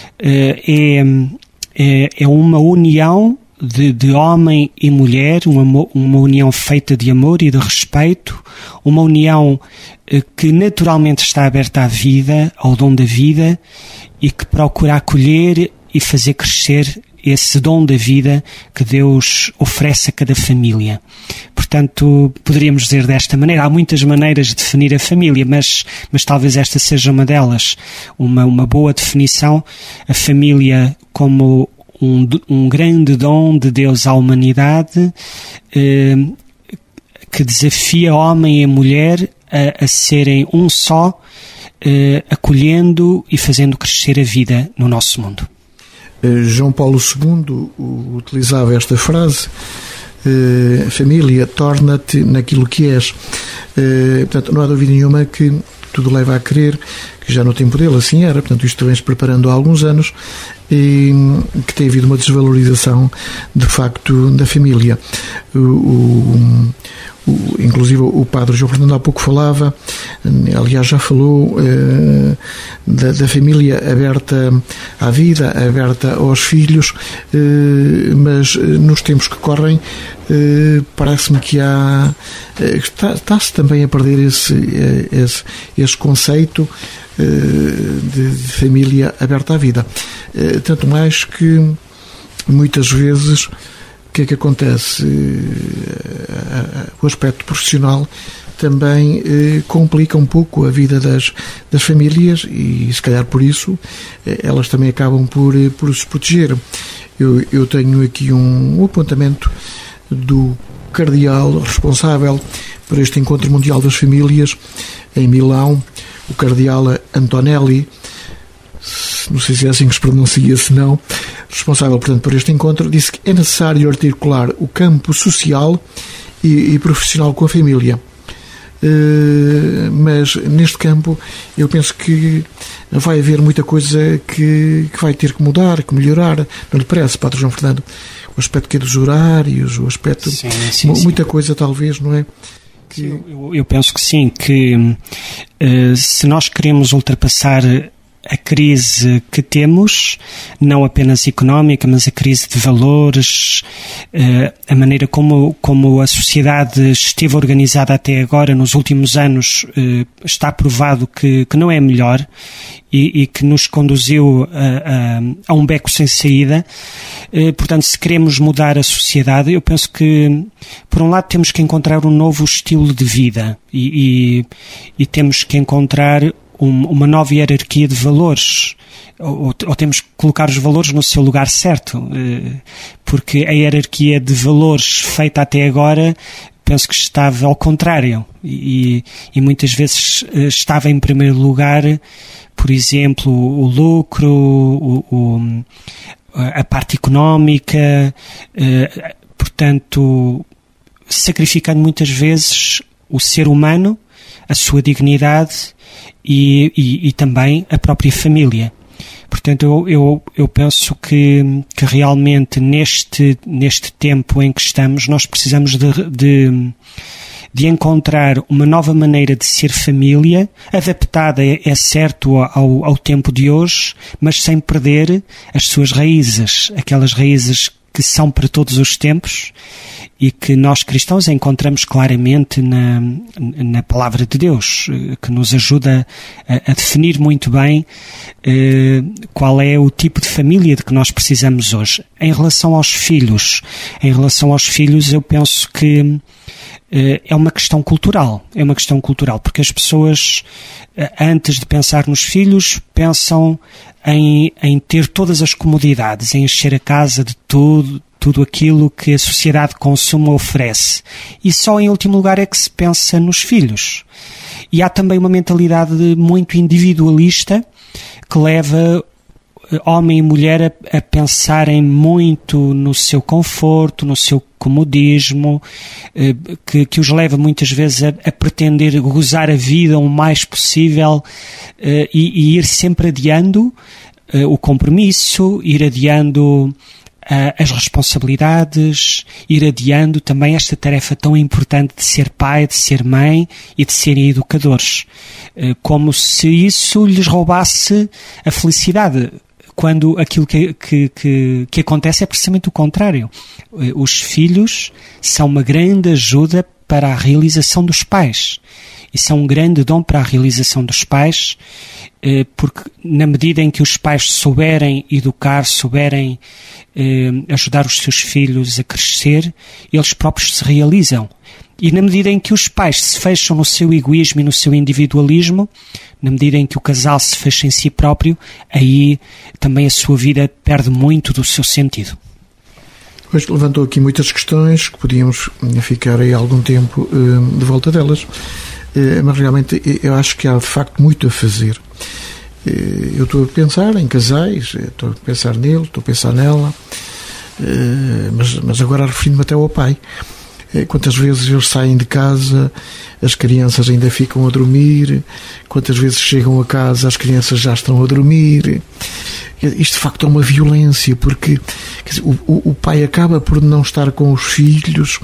é, é, é uma união de, de homem e mulher, uma, uma união feita de amor e de respeito, uma união que naturalmente está aberta à vida, ao dom da vida, e que procura acolher e fazer crescer esse dom da vida que Deus oferece a cada família. Portanto, poderíamos dizer desta maneira, há muitas maneiras de definir a família, mas, mas talvez esta seja uma delas. Uma, uma boa definição, a família como um, um grande dom de Deus à humanidade, eh, que desafia homem e mulher a, a serem um só, eh, acolhendo e fazendo crescer a vida no nosso mundo. João Paulo segundo utilizava esta frase: eh, família, torna-te naquilo que és. Eh, portanto, não há dúvida nenhuma que tudo leva a crer que já no tempo dele assim era. Portanto, isto vem-se preparando há alguns anos, e que tem havido uma desvalorização de facto da família. O, o, o, inclusive o padre João Fernando há pouco falava, aliás já falou, eh, da, da família aberta à vida, aberta aos filhos, eh, mas nos tempos que correm eh, parece-me que há eh, está, está-se também a perder esse, esse, esse conceito de, de família aberta à vida. Tanto mais que muitas vezes o que é que acontece? O aspecto profissional também complica um pouco a vida das, das famílias e se calhar por isso elas também acabam por, por se proteger. Eu, eu tenho aqui um, um apontamento do cardeal responsável por este Encontro Mundial das Famílias em Milão, o cardeal Antonelli, não sei se é assim que se pronuncia, se não, responsável, portanto, por este encontro, disse que é necessário articular o campo social e, e profissional com a família. Uh, mas neste campo eu penso que vai haver muita coisa que, que vai ter que mudar, que melhorar. Não lhe parece, Padre João Fernando? O aspecto que é dos horários, o aspecto, sim, sim, muita sim. coisa talvez, não é? Que... Eu, eu penso que sim, que uh, se nós queremos ultrapassar a crise que temos, não apenas económica, mas a crise de valores, a maneira como, como a sociedade esteve organizada até agora, nos últimos anos, está provado que, que não é melhor e, e que nos conduziu a, a, a um beco sem saída. Portanto, se queremos mudar a sociedade, eu penso que, por um lado, temos que encontrar um novo estilo de vida e, e, e temos que encontrar uma nova hierarquia de valores, ou, ou temos que colocar os valores no seu lugar certo, porque a hierarquia de valores feita até agora penso que estava ao contrário e, e muitas vezes estava em primeiro lugar, por exemplo, o lucro, o, o, a parte económica, portanto, sacrificando muitas vezes o ser humano, a sua dignidade e, e, e também a própria família. Portanto, eu, eu, eu penso que, que realmente neste, neste tempo em que estamos, nós precisamos de, de, de encontrar uma nova maneira de ser família, adaptada, é certo, ao, ao tempo de hoje, mas sem perder as suas raízes, aquelas raízes que são para todos os tempos e que nós cristãos encontramos claramente na, na palavra de Deus, que nos ajuda a, a definir muito bem eh, qual é o tipo de família de que nós precisamos hoje. Em relação aos filhos, em relação aos filhos, eu penso que eh, é uma questão cultural, é uma questão cultural, porque as pessoas, eh, antes de pensar nos filhos, pensam em, em ter todas as comodidades, em encher a casa de tudo, tudo aquilo que a sociedade de consumo oferece. E só em último lugar é que se pensa nos filhos. E há também uma mentalidade muito individualista que leva homem e mulher a, a pensarem muito no seu conforto, no seu comodismo, eh, que, que os leva muitas vezes a, a pretender gozar a vida o mais possível eh, e, e ir sempre adiando eh, o compromisso, ir adiando as responsabilidades, ir adiando também esta tarefa tão importante de ser pai, de ser mãe e de serem educadores. Como se isso lhes roubasse a felicidade, quando aquilo que, que, que, que acontece é precisamente o contrário. Os filhos são uma grande ajuda para a realização dos pais. E são um grande dom para a realização dos pais, porque na medida em que os pais souberem educar, souberem ajudar os seus filhos a crescer, eles próprios se realizam. E na medida em que os pais se fecham no seu egoísmo e no seu individualismo, na medida em que o casal se fecha em si próprio, aí também a sua vida perde muito do seu sentido. Hoje levantou aqui muitas questões que podíamos ficar aí algum tempo de volta delas. Mas realmente eu acho que há de facto muito a fazer. Eu estou a pensar em casais, estou a pensar nele, estou a pensar nela, mas, mas agora refiro-me até ao pai. Quantas vezes eles saem de casa, as crianças ainda ficam a dormir, quantas vezes chegam a casa, as crianças já estão a dormir. Isto de facto é uma violência, porque quer dizer, o, o pai acaba por não estar com os filhos,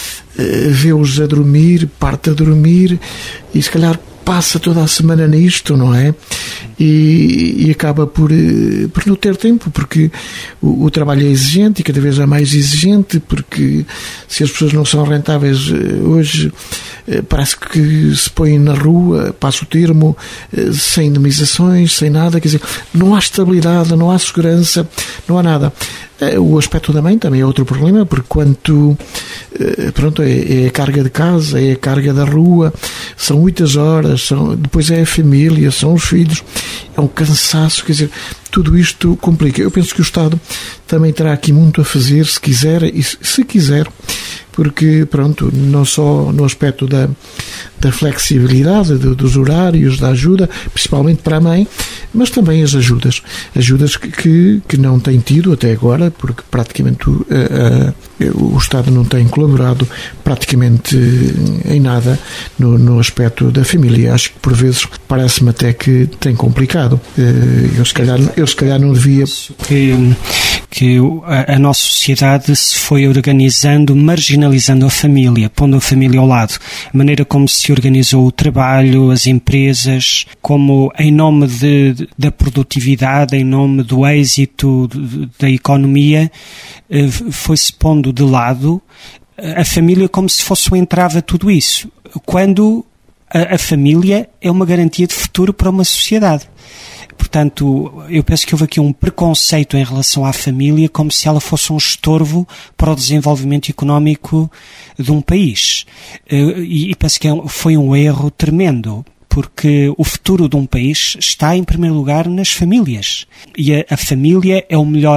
vê-os a dormir, parte a dormir e se calhar passa toda a semana nisto, não é? E, e acaba por, por não ter tempo, porque o, o trabalho é exigente e cada vez é mais exigente, porque se as pessoas não são rentáveis hoje, parece que se põem na rua, passa o termo, sem indemnizações, sem nada, quer dizer, não há estabilidade, não há segurança, não há nada. O aspecto da mãe também é outro problema, porque quanto pronto, é, é a carga de casa, é a carga da rua, são muitas horas, são, depois é a família, são os filhos, é um cansaço, quer dizer, tudo isto complica. Eu penso que o Estado também terá aqui muito a fazer, se quiser, e se quiser, porque, pronto, não só no aspecto da, da flexibilidade, do, dos horários, da ajuda, principalmente para a mãe, mas também as ajudas. Ajudas que, que, que não tem tido até agora, porque praticamente uh, uh, o Estado não tem colaborado praticamente em nada no, no aspecto da família. Acho que, por vezes, parece-me até que tem complicado. Uh, eu, se calhar, eu, se calhar, não devia... Que, que a, a nossa sociedade se foi organizando, marginalizando a família, pondo a família ao lado. A maneira como se organizou o trabalho, as empresas, como em nome de, de, da produtividade, em nome do êxito de, da economia, foi-se pondo de lado a família como se fosse um entrave a tudo isso, quando a, a família é uma garantia de futuro para uma sociedade. Portanto, eu penso que houve aqui um preconceito em relação à família, como se ela fosse um estorvo para o desenvolvimento económico de um país. E penso que foi um erro tremendo, porque o futuro de um país está, em primeiro lugar, nas famílias. E a, a família é o melhor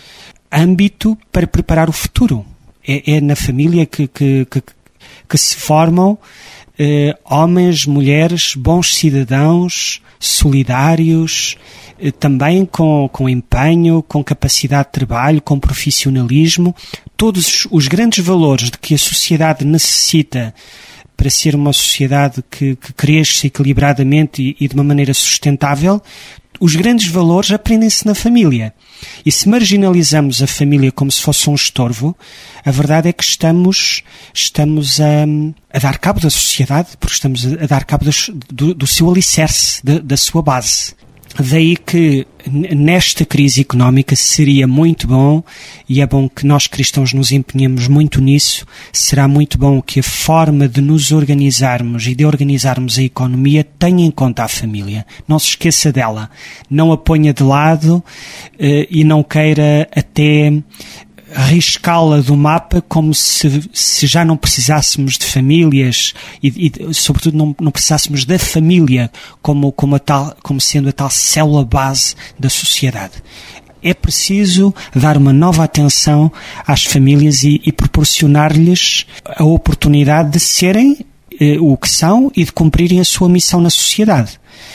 âmbito para preparar o futuro. É, é na família que, que, que, que se formam eh, homens, mulheres, bons cidadãos, solidários, eh, também com, com empenho, com capacidade de trabalho, com profissionalismo, todos os grandes valores de que a sociedade necessita para ser uma sociedade que, que cresça equilibradamente e, e de uma maneira sustentável, os grandes valores aprendem-se na família. E se marginalizamos a família como se fosse um estorvo, a verdade é que estamos, estamos a, a dar cabo da sociedade, porque estamos a, a dar cabo das, do, do seu alicerce, da, da sua base. Daí que nesta crise económica seria muito bom, e é bom que nós cristãos nos empenhemos muito nisso, será muito bom que a forma de nos organizarmos e de organizarmos a economia tenha em conta a família. Não se esqueça dela, não a ponha de lado eh, e não queira até riscá-la do mapa como se, se já não precisássemos de famílias e, e sobretudo não, não precisássemos da família como, como, a tal, como sendo a tal célula base da sociedade. É preciso dar uma nova atenção às famílias e, e proporcionar-lhes a oportunidade de serem eh, o que são e de cumprirem a sua missão na sociedade.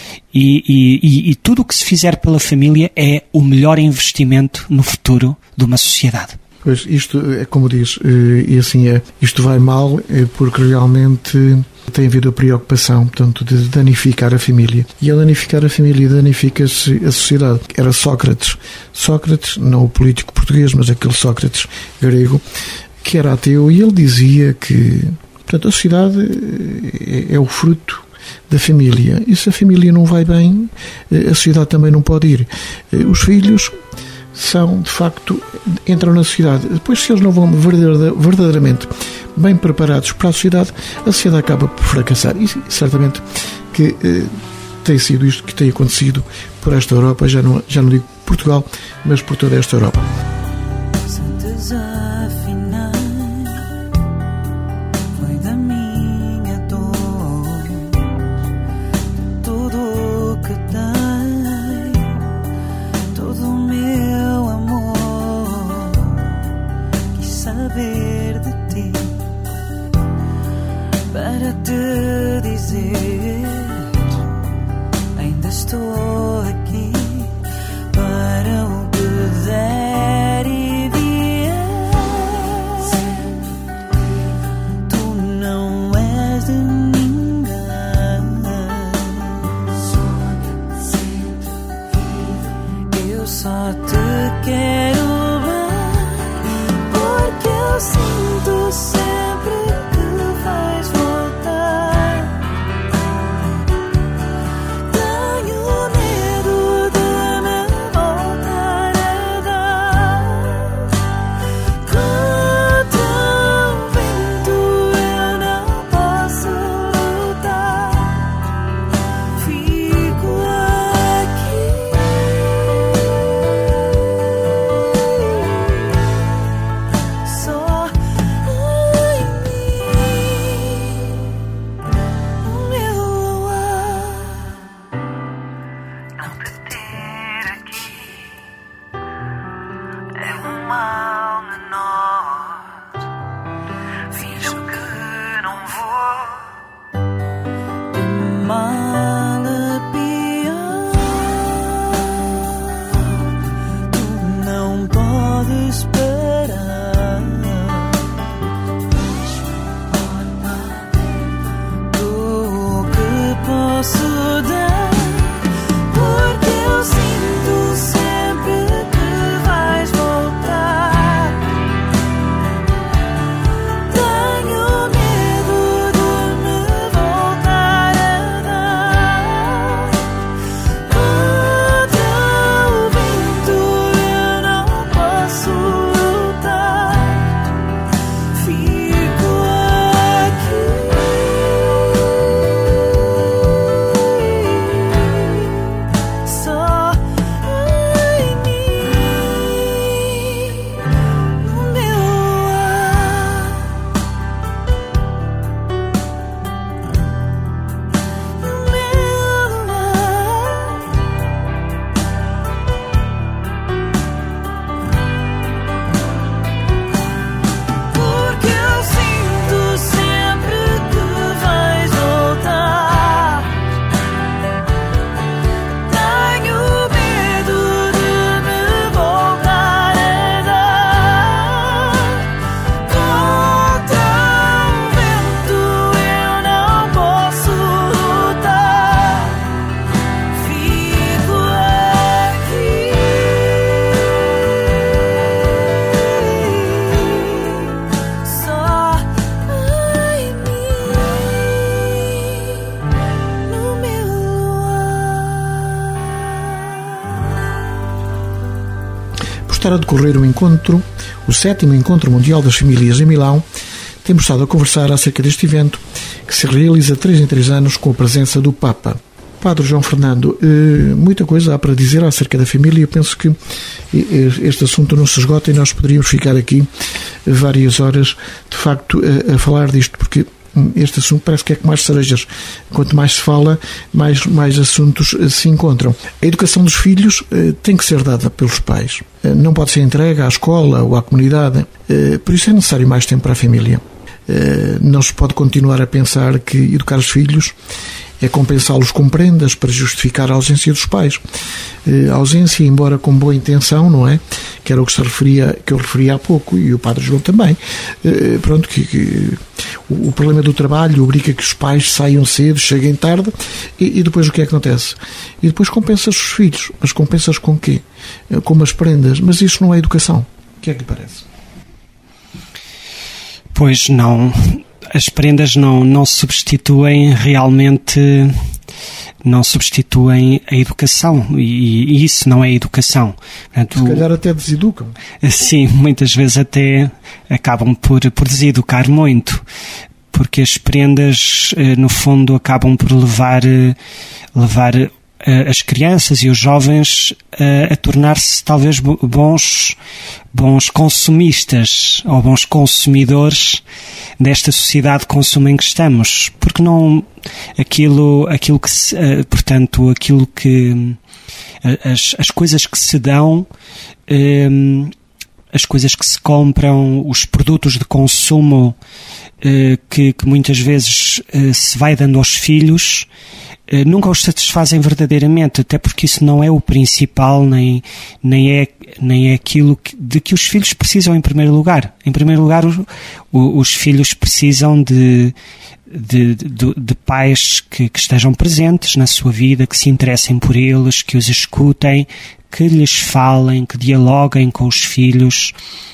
E, e, e tudo o que se fizer pela família é o melhor investimento no futuro de uma sociedade. Pois, isto é como diz, e assim é, isto vai mal porque realmente tem havido a preocupação, portanto, de danificar a família. E ao danificar a família, danifica-se a sociedade. Era Sócrates. Sócrates, não o político português, mas aquele Sócrates grego, que era ateu, e ele dizia que, portanto, a sociedade é, é o fruto da família. E se a família não vai bem, a sociedade também não pode ir. Os filhos são, de facto, entram na sociedade. Depois, se eles não vão verdadeiramente bem preparados para a sociedade, a sociedade acaba por fracassar. E certamente que eh, tem sido isto que tem acontecido por esta Europa, já não, já não digo Portugal, mas por toda esta Europa. Porque eu sinto sempre que vais voltar. estar a decorrer o encontro, o sétimo Encontro Mundial das Famílias em Milão, temos estado a conversar acerca deste evento que se realiza três em três anos com a presença do Papa. Padre João Fernando, muita coisa há para dizer acerca da família. Eu penso que este assunto não se esgota e nós poderíamos ficar aqui várias horas, de facto, a, a falar disto, porque este assunto parece que é como as cerejas. Quanto mais se fala, mais, mais assuntos se encontram. A educação dos filhos tem que ser dada pelos pais. Não pode ser entregue à escola ou à comunidade. Por isso é necessário mais tempo para a família. Não se pode continuar a pensar que educar os filhos é compensá-los com prendas para justificar a ausência dos pais. A ausência, embora com boa intenção, não é? Que era o que, se referia, que eu referia há pouco, e o Padre João também. Pronto, que, que o problema do trabalho obriga que os pais saiam cedo, cheguem tarde, e, e depois o que é que acontece? E depois compensas os filhos. Mas compensas com quê? Com umas prendas. Mas isso não é educação. O que é que lhe parece? Pois não. As prendas não, não substituem realmente, não substituem a educação, e, e isso não é educação. Portanto, se calhar até deseducam. Sim, muitas vezes até acabam por, por deseducar muito, porque as prendas, no fundo, acabam por levar, levar as crianças e os jovens a, a tornar-se talvez bons, bons consumistas ou bons consumidores desta sociedade de consumo em que estamos, porque não aquilo, aquilo que se, portanto, aquilo que as, as coisas que se dão, as coisas que se compram, os produtos de consumo que, que muitas vezes se vai dando aos filhos, nunca os satisfazem verdadeiramente, até porque isso não é o principal, nem, nem, é, nem é aquilo que, de que os filhos precisam em primeiro lugar. Em primeiro lugar, os, os filhos precisam de, de, de, de pais que, que estejam presentes na sua vida, que se interessem por eles, que os escutem, que lhes falem, que dialoguem com os filhos,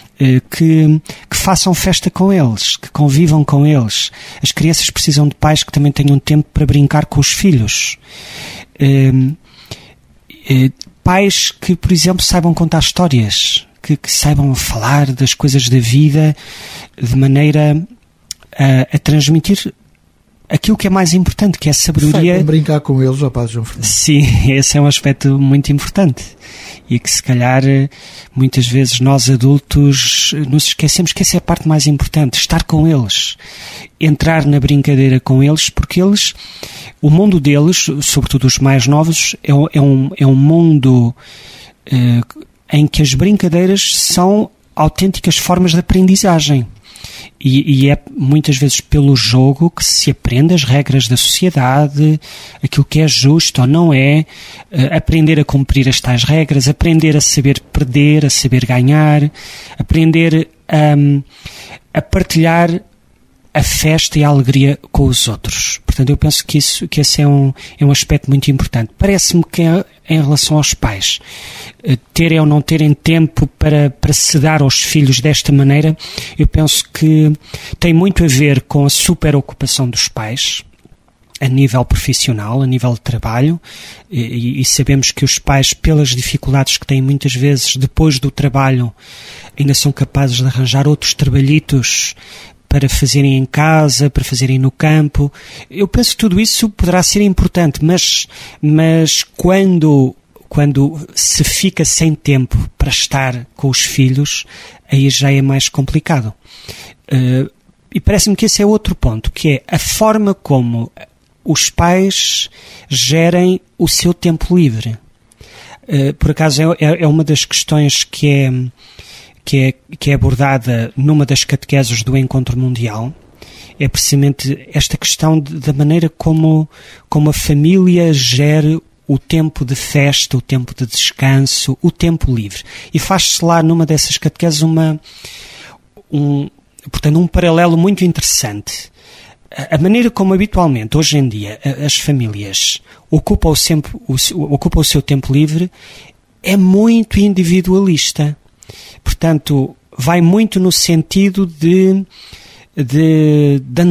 Que, que façam festa com eles, que convivam com eles. As crianças precisam de pais que também tenham tempo para brincar com os filhos. Eh, eh, pais que, por exemplo, saibam contar histórias, que, que saibam falar das coisas da vida de maneira a, a transmitir aquilo que é mais importante, que é a sabedoria. Saibam brincar com eles, ó Padre João Fernando. Sim, esse é um aspecto muito importante. E que se calhar muitas vezes nós adultos nos esquecemos que essa é a parte mais importante, estar com eles, entrar na brincadeira com eles, porque eles, o mundo deles, sobretudo os mais novos, é, é, um, é um mundo eh, em que as brincadeiras são autênticas formas de aprendizagem. E, e é muitas vezes pelo jogo que se aprende as regras da sociedade, aquilo que é justo ou não é, uh, aprender a cumprir as tais regras, aprender a saber perder, a saber ganhar, aprender um, a partilhar a festa e a alegria com os outros. Portanto, eu penso que, isso, que esse é um, é um aspecto muito importante. Parece-me que é, em relação aos pais, terem ou não terem tempo para, para se dar aos filhos desta maneira, eu penso que tem muito a ver com a superocupação dos pais, a nível profissional, a nível de trabalho, e, e sabemos que os pais, pelas dificuldades que têm muitas vezes depois do trabalho, ainda são capazes de arranjar outros trabalhitos para fazerem em casa, para fazerem no campo. Eu penso que tudo isso poderá ser importante, mas, mas quando, quando se fica sem tempo para estar com os filhos, aí já é mais complicado. Uh, e parece-me que esse é outro ponto, que é a forma como os pais gerem o seu tempo livre. Uh, por acaso é, é uma das questões que é... Que é, que é abordada numa das catequeses do Encontro Mundial, é precisamente esta questão de, da maneira como, como a família gere o tempo de festa, o tempo de descanso, o tempo livre. E faz-se lá numa dessas catequeses uma, um, portanto, um paralelo muito interessante. A, a maneira como habitualmente, hoje em dia, as famílias ocupam o, sempre, o, ocupam o seu tempo livre é muito individualista. Portanto, vai muito no sentido de, de, de,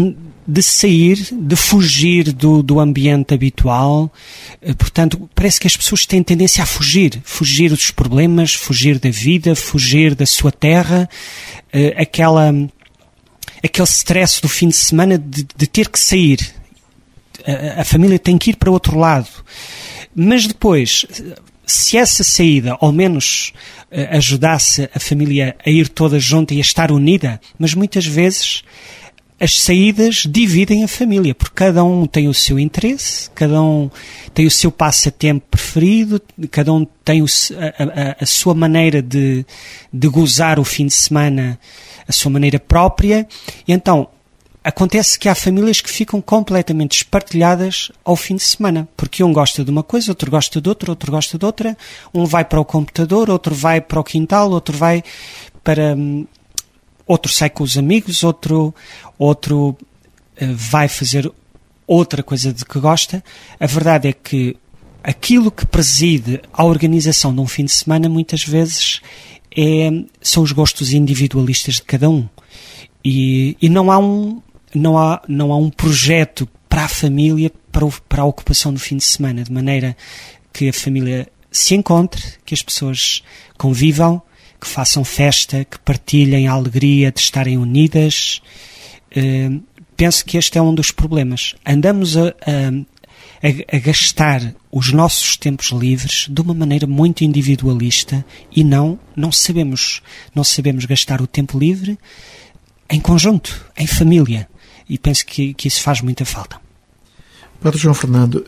de sair, de fugir do, do ambiente habitual. Portanto, parece que as pessoas têm tendência a fugir, fugir dos problemas, fugir da vida, fugir da sua terra, aquela, aquele stress do fim de semana de, de ter que sair. A, a família tem que ir para outro lado. Mas depois, se essa saída, ao menos, ajudasse a família a ir toda junta e a estar unida, mas muitas vezes as saídas dividem a família, porque cada um tem o seu interesse, cada um tem o seu passatempo preferido, cada um tem o, a, a, a sua maneira de, de gozar o fim de semana, a sua maneira própria, e então acontece que há famílias que ficam completamente espartilhadas ao fim de semana, porque um gosta de uma coisa, outro gosta de outra, outro gosta de outra, um vai para o computador, outro vai para o quintal, outro vai para... outro sai com os amigos, outro, outro uh, vai fazer outra coisa de que gosta. A verdade é que aquilo que preside a organização de um fim de semana muitas vezes é, são os gostos individualistas de cada um. E, e não há um não há, não há um projeto para a família, para, o, para a ocupação do fim de semana, de maneira que a família se encontre, que as pessoas convivam, que façam festa, que partilhem a alegria de estarem unidas. Uh, penso que este é um dos problemas. Andamos a, a, a gastar os nossos tempos livres de uma maneira muito individualista e não, não sabemos, não sabemos gastar o tempo livre em conjunto, em família. E penso que, que isso faz muita falta. Padre João Fernando,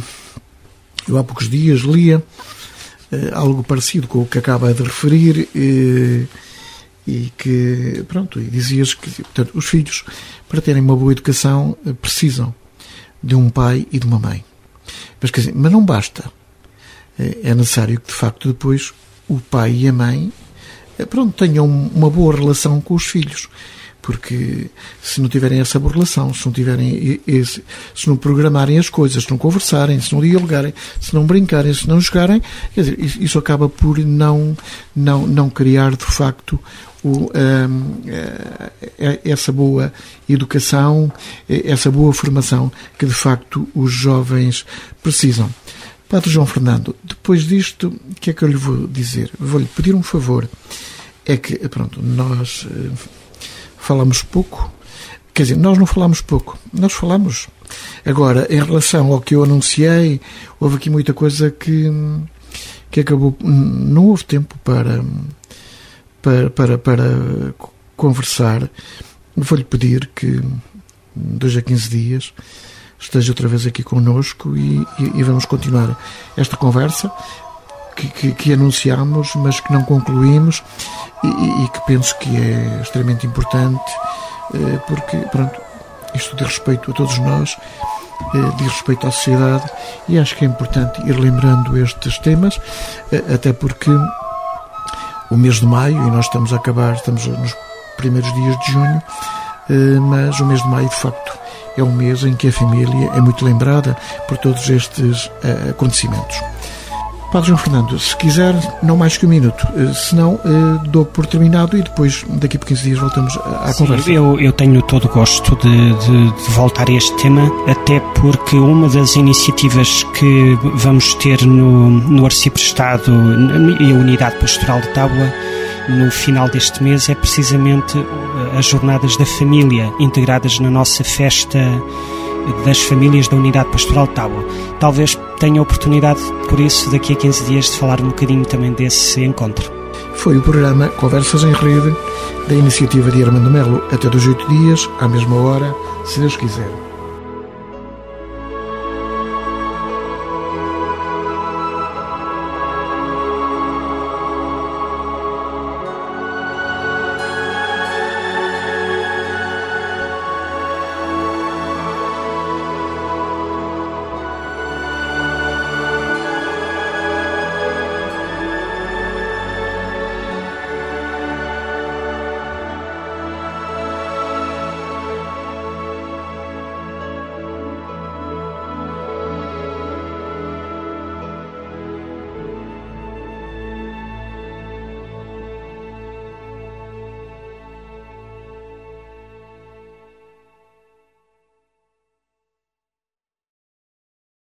eu há poucos dias lia algo parecido com o que acaba de referir e, e que, pronto, e dizias que, portanto, os filhos, para terem uma boa educação, precisam de um pai e de uma mãe. Mas, quer dizer, mas não basta. É necessário que, de facto, depois o pai e a mãe, pronto, tenham uma boa relação com os filhos. Porque se não tiverem essa boa relação, se não tiverem esse, se não programarem as coisas, se não conversarem, se não dialogarem, se não brincarem, se não jogarem, quer dizer, isso acaba por não, não, não criar de facto o, um, essa boa educação, essa boa formação que de facto os jovens precisam. Padre João Fernando, depois disto, o que é que eu lhe vou dizer? Vou-lhe pedir um favor. É que, pronto, nós falamos pouco, quer dizer, nós não falamos pouco, nós falamos. Agora, em relação ao que eu anunciei, houve aqui muita coisa que, que acabou, não houve tempo para, para, para, para conversar. Vou-lhe pedir que, dois a quinze dias, esteja outra vez aqui connosco e, e, e vamos continuar esta conversa que, que, que anunciámos, mas que não concluímos. E, e que penso que é extremamente importante, porque, pronto, isto diz respeito a todos nós, diz respeito à sociedade, e acho que é importante ir lembrando estes temas, até porque o mês de maio, e nós estamos a acabar, estamos nos primeiros dias de junho, mas o mês de maio, de facto, é um mês em que a família é muito lembrada por todos estes acontecimentos. Padre João Fernando, se quiser, não mais que um minuto, se não, dou por terminado e depois, daqui por quinze dias, voltamos à Sim, conversa. Eu, eu tenho todo o gosto de, de, de voltar a este tema, até porque uma das iniciativas que vamos ter no, no Arciprestado e a Unidade Pastoral de Tábua no final deste mês é precisamente as Jornadas da Família, integradas na nossa festa das famílias da Unidade Pastoral de Tábua. Talvez tenha a oportunidade, por isso, daqui a quinze dias, de falar um bocadinho também desse encontro. Foi o programa Conversas em Rede, da iniciativa de Armando Melo. Até dos oito dias, à mesma hora, se Deus quiser.